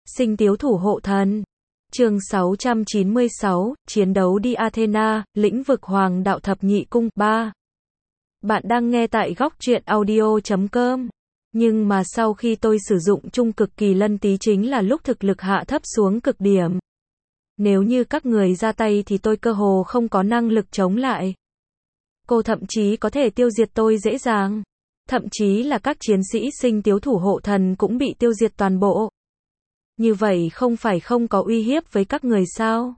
Sinh tiếu thủ hộ thần. Chương 696, chiến đấu đi Athena, lĩnh vực Hoàng đạo thập nhị cung 3. Bạn đang nghe tại góc truyện audio.com. Nhưng mà sau khi tôi sử dụng trung cực kỳ lân tí chính là lúc thực lực hạ thấp xuống cực điểm. Nếu như các người ra tay thì tôi cơ hồ không có năng lực chống lại. Cô thậm chí có thể tiêu diệt tôi dễ dàng. Thậm chí là các chiến sĩ sinh tiếu thủ hộ thần cũng bị tiêu diệt toàn bộ. Như vậy không phải không có uy hiếp với các người sao?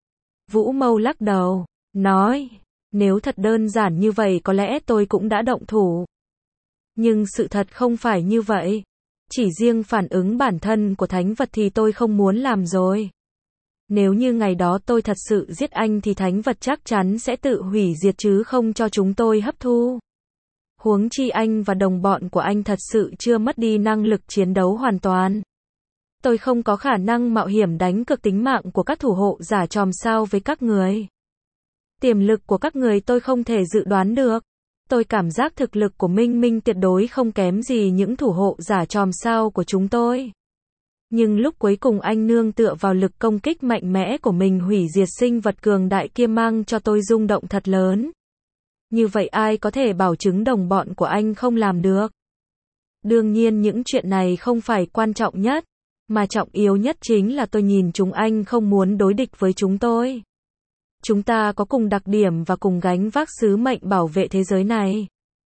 Vũ Mâu lắc đầu, nói, nếu thật đơn giản như vậy có lẽ tôi cũng đã động thủ. Nhưng sự thật không phải như vậy. Chỉ riêng phản ứng bản thân của thánh vật thì tôi không muốn làm rồi. Nếu như ngày đó tôi thật sự giết anh thì thánh vật chắc chắn sẽ tự hủy diệt chứ không cho chúng tôi hấp thu. Huống chi anh và đồng bọn của anh thật sự chưa mất đi năng lực chiến đấu hoàn toàn. Tôi không có khả năng mạo hiểm đánh cược tính mạng của các thủ hộ giả chòm sao với các người. Tiềm lực của các người tôi không thể dự đoán được. Tôi cảm giác thực lực của Minh Minh tuyệt đối không kém gì những thủ hộ giả chòm sao của chúng tôi. Nhưng lúc cuối cùng anh nương tựa vào lực công kích mạnh mẽ của mình hủy diệt sinh vật cường đại kia mang cho tôi rung động thật lớn. Như vậy ai có thể bảo chứng đồng bọn của anh không làm được? Đương nhiên những chuyện này không phải quan trọng nhất, mà trọng yếu nhất chính là tôi nhìn chúng anh không muốn đối địch với chúng tôi. Chúng ta có cùng đặc điểm và cùng gánh vác sứ mệnh bảo vệ thế giới này.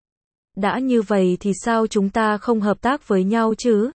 Đã như vậy thì sao chúng ta không hợp tác với nhau chứ?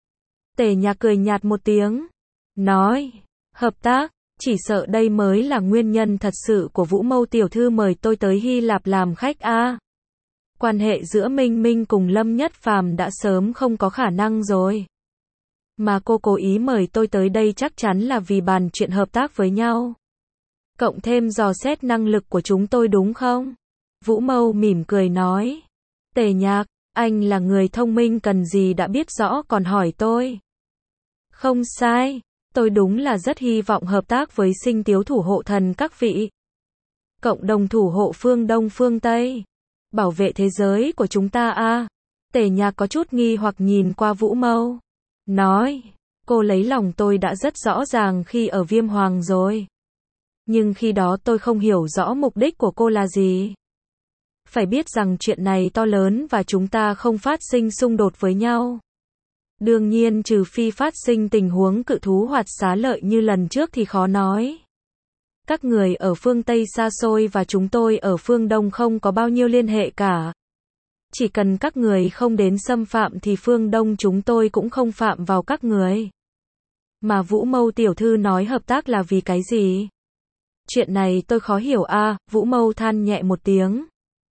Tề Nhạc cười nhạt một tiếng, nói, hợp tác, chỉ sợ đây mới là nguyên nhân thật sự của Vũ Mâu tiểu thư mời tôi tới Hy Lạp làm khách a. Quan hệ giữa Minh Minh cùng Lâm Nhất Phàm đã sớm không có khả năng rồi. Mà cô cố ý mời tôi tới đây chắc chắn là vì bàn chuyện hợp tác với nhau. Cộng thêm dò xét năng lực của chúng tôi đúng không? Vũ Mâu mỉm cười nói. Tề Nhạc, anh là người thông minh cần gì đã biết rõ còn hỏi tôi. Không sai, tôi đúng là rất hy vọng hợp tác với sinh tiếu thủ hộ thần các vị. Cộng đồng thủ hộ phương Đông phương Tây. Bảo vệ thế giới của chúng ta a. Tề Nhạc có chút nghi hoặc nhìn qua Vũ Mâu. Nói, cô lấy lòng tôi đã rất rõ ràng khi ở Viêm Hoàng rồi. Nhưng khi đó tôi không hiểu rõ mục đích của cô là gì. Phải biết rằng chuyện này to lớn và chúng ta không phát sinh xung đột với nhau. Đương nhiên trừ phi phát sinh tình huống cự thú hoạt xá lợi như lần trước thì khó nói. Các người ở phương Tây xa xôi và chúng tôi ở phương Đông không có bao nhiêu liên hệ cả. Chỉ cần các người không đến xâm phạm thì phương Đông chúng tôi cũng không phạm vào các người. Mà Vũ Mâu tiểu thư nói hợp tác là vì cái gì? Chuyện này tôi khó hiểu a. Vũ Mâu than nhẹ một tiếng.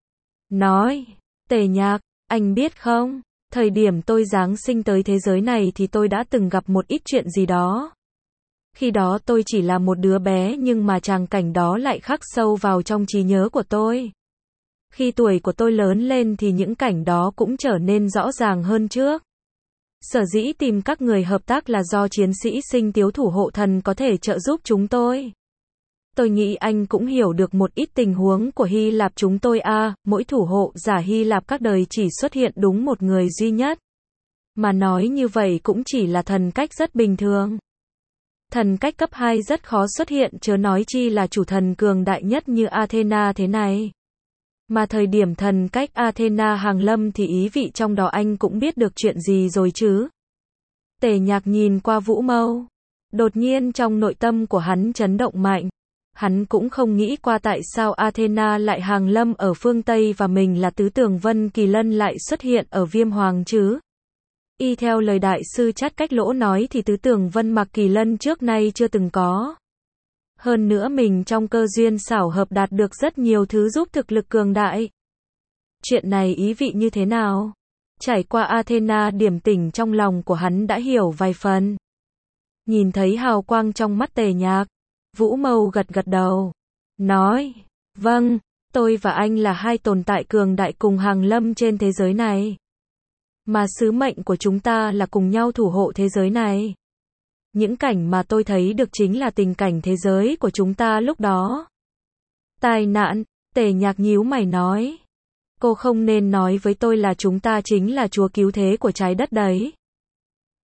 Nói, Tề Nhạc, anh biết không, thời điểm tôi giáng sinh tới thế giới này thì tôi đã từng gặp một ít chuyện gì đó. Khi đó tôi chỉ là một đứa bé nhưng mà tràng cảnh đó lại khắc sâu vào trong trí nhớ của tôi. Khi tuổi của tôi lớn lên thì những cảnh đó cũng trở nên rõ ràng hơn trước. Sở dĩ tìm các người hợp tác là do chiến sĩ sinh tiếu thủ hộ thần có thể trợ giúp chúng tôi. Tôi nghĩ anh cũng hiểu được một ít tình huống của Hy Lạp chúng tôi a. Mỗi thủ hộ giả Hy Lạp các đời chỉ xuất hiện đúng một người duy nhất. Mà nói như vậy cũng chỉ là thần cách rất bình thường. Thần cách cấp 2 rất khó xuất hiện chớ nói chi là chủ thần cường đại nhất như Athena thế này. Mà thời điểm thần cách Athena hàng lâm thì ý vị trong đó anh cũng biết được chuyện gì rồi chứ. Tề Nhạc nhìn qua Vũ Mâu. Đột nhiên trong nội tâm của hắn chấn động mạnh. Hắn cũng không nghĩ qua tại sao Athena lại hàng lâm ở phương Tây và mình là tứ tường Vân Kỳ Lân lại xuất hiện ở Viêm Hoàng chứ. Y theo lời đại sư Chát Cách Lỗ nói thì tứ tường Vân Mạc Kỳ Lân trước nay chưa từng có. Hơn nữa mình trong cơ duyên xảo hợp đạt được rất nhiều thứ giúp thực lực cường đại. Chuyện này ý vị như thế nào? Trải qua Athena điểm tỉnh trong lòng của hắn đã hiểu vài phần. Nhìn thấy hào quang trong mắt Tề Nhạc, Vũ Mâu gật gật đầu. Nói, vâng, tôi và anh là hai tồn tại cường đại cùng hàng lâm trên thế giới này. Mà sứ mệnh của chúng ta là cùng nhau thủ hộ thế giới này. Những cảnh mà tôi thấy được chính là tình cảnh thế giới của chúng ta lúc đó. Tai nạn, Tề Nhạc nhíu mày nói. Cô không nên nói với tôi là chúng ta chính là chúa cứu thế của trái đất đấy.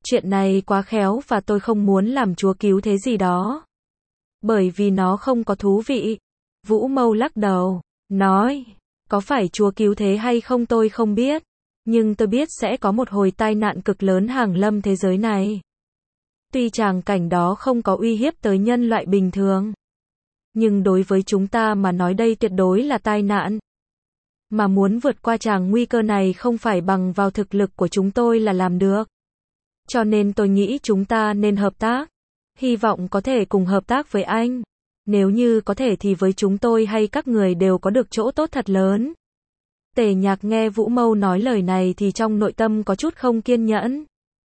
Chuyện này quá khéo và tôi không muốn làm chúa cứu thế gì đó. Bởi vì nó không có thú vị. Vũ Mâu lắc đầu, nói, có phải chúa cứu thế hay không tôi không biết. Nhưng tôi biết sẽ có một hồi tai nạn cực lớn hàng lâm thế giới này. Tuy tràng cảnh đó không có uy hiếp tới nhân loại bình thường. Nhưng đối với chúng ta mà nói đây tuyệt đối là tai nạn. Mà muốn vượt qua tràng nguy cơ này không phải bằng vào thực lực của chúng tôi là làm được. Cho nên tôi nghĩ chúng ta nên hợp tác. Hy vọng có thể cùng hợp tác với anh. Nếu như có thể thì với chúng tôi hay các người đều có được chỗ tốt thật lớn. Tề Nhạc nghe Vũ Mâu nói lời này thì trong nội tâm có chút không kiên nhẫn.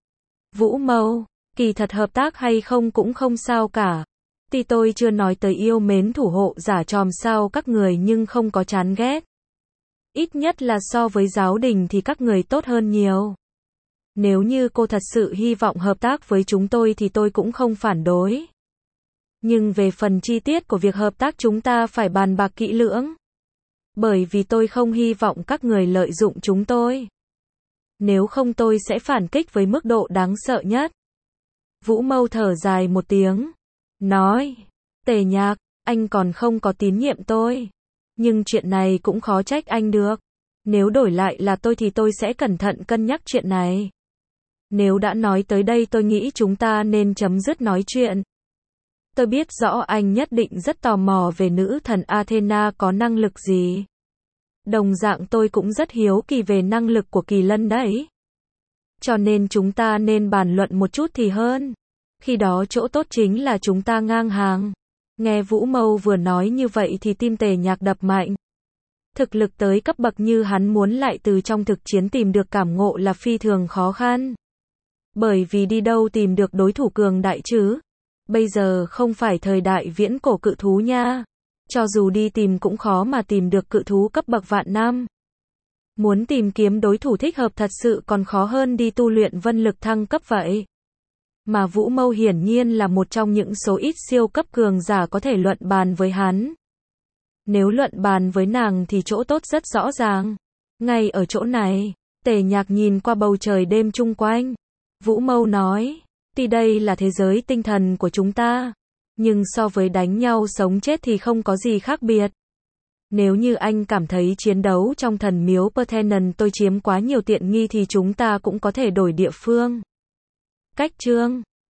Vũ Mâu, kỳ thật hợp tác hay không cũng không sao cả. Tuy tôi chưa nói tới yêu mến thủ hộ giả tròm sao các người nhưng không có chán ghét. Ít nhất là so với giáo đình thì các người tốt hơn nhiều. Nếu như cô thật sự hy vọng hợp tác với chúng tôi thì tôi cũng không phản đối. Nhưng về phần chi tiết của việc hợp tác chúng ta phải bàn bạc kỹ lưỡng. Bởi vì tôi không hy vọng các người lợi dụng chúng tôi. Nếu không tôi sẽ phản kích với mức độ đáng sợ nhất. Vũ Mâu thở dài một tiếng. Nói, Tề Nhạc, anh còn không có tín nhiệm tôi. Nhưng chuyện này cũng khó trách anh được. Nếu đổi lại là tôi thì tôi sẽ cẩn thận cân nhắc chuyện này. Nếu đã nói tới đây tôi nghĩ chúng ta nên chấm dứt nói chuyện. Tôi biết rõ anh nhất định rất tò mò về nữ thần Athena có năng lực gì. Đồng dạng tôi cũng rất hiếu kỳ về năng lực của Kỳ Lân đấy. Cho nên chúng ta nên bàn luận một chút thì hơn. Khi đó chỗ tốt chính là chúng ta ngang hàng. Nghe Vũ Mâu vừa nói như vậy thì tim Tề Nhạc đập mạnh. Thực lực tới cấp bậc như hắn muốn lại từ trong thực chiến tìm được cảm ngộ là phi thường khó khăn. Bởi vì đi đâu tìm được đối thủ cường đại chứ? Bây giờ không phải thời đại viễn cổ cự thú nha. Cho dù đi tìm cũng khó mà tìm được cự thú cấp bậc vạn năm. Muốn tìm kiếm đối thủ thích hợp thật sự còn khó hơn đi tu luyện vân lực thăng cấp vậy. Mà Vũ Mâu hiển nhiên là một trong những số ít siêu cấp cường giả có thể luận bàn với hắn. Nếu luận bàn với nàng thì chỗ tốt rất rõ ràng. Ngay ở chỗ này, Tề Nhạc nhìn qua bầu trời đêm chung quanh. Vũ Mâu nói, tuy đây là thế giới tinh thần của chúng ta, nhưng so với đánh nhau sống chết thì không có gì khác biệt. Nếu như anh cảm thấy chiến đấu trong thần miếu Parthenon tôi chiếm quá nhiều tiện nghi thì chúng ta cũng có thể đổi địa phương. Cách chương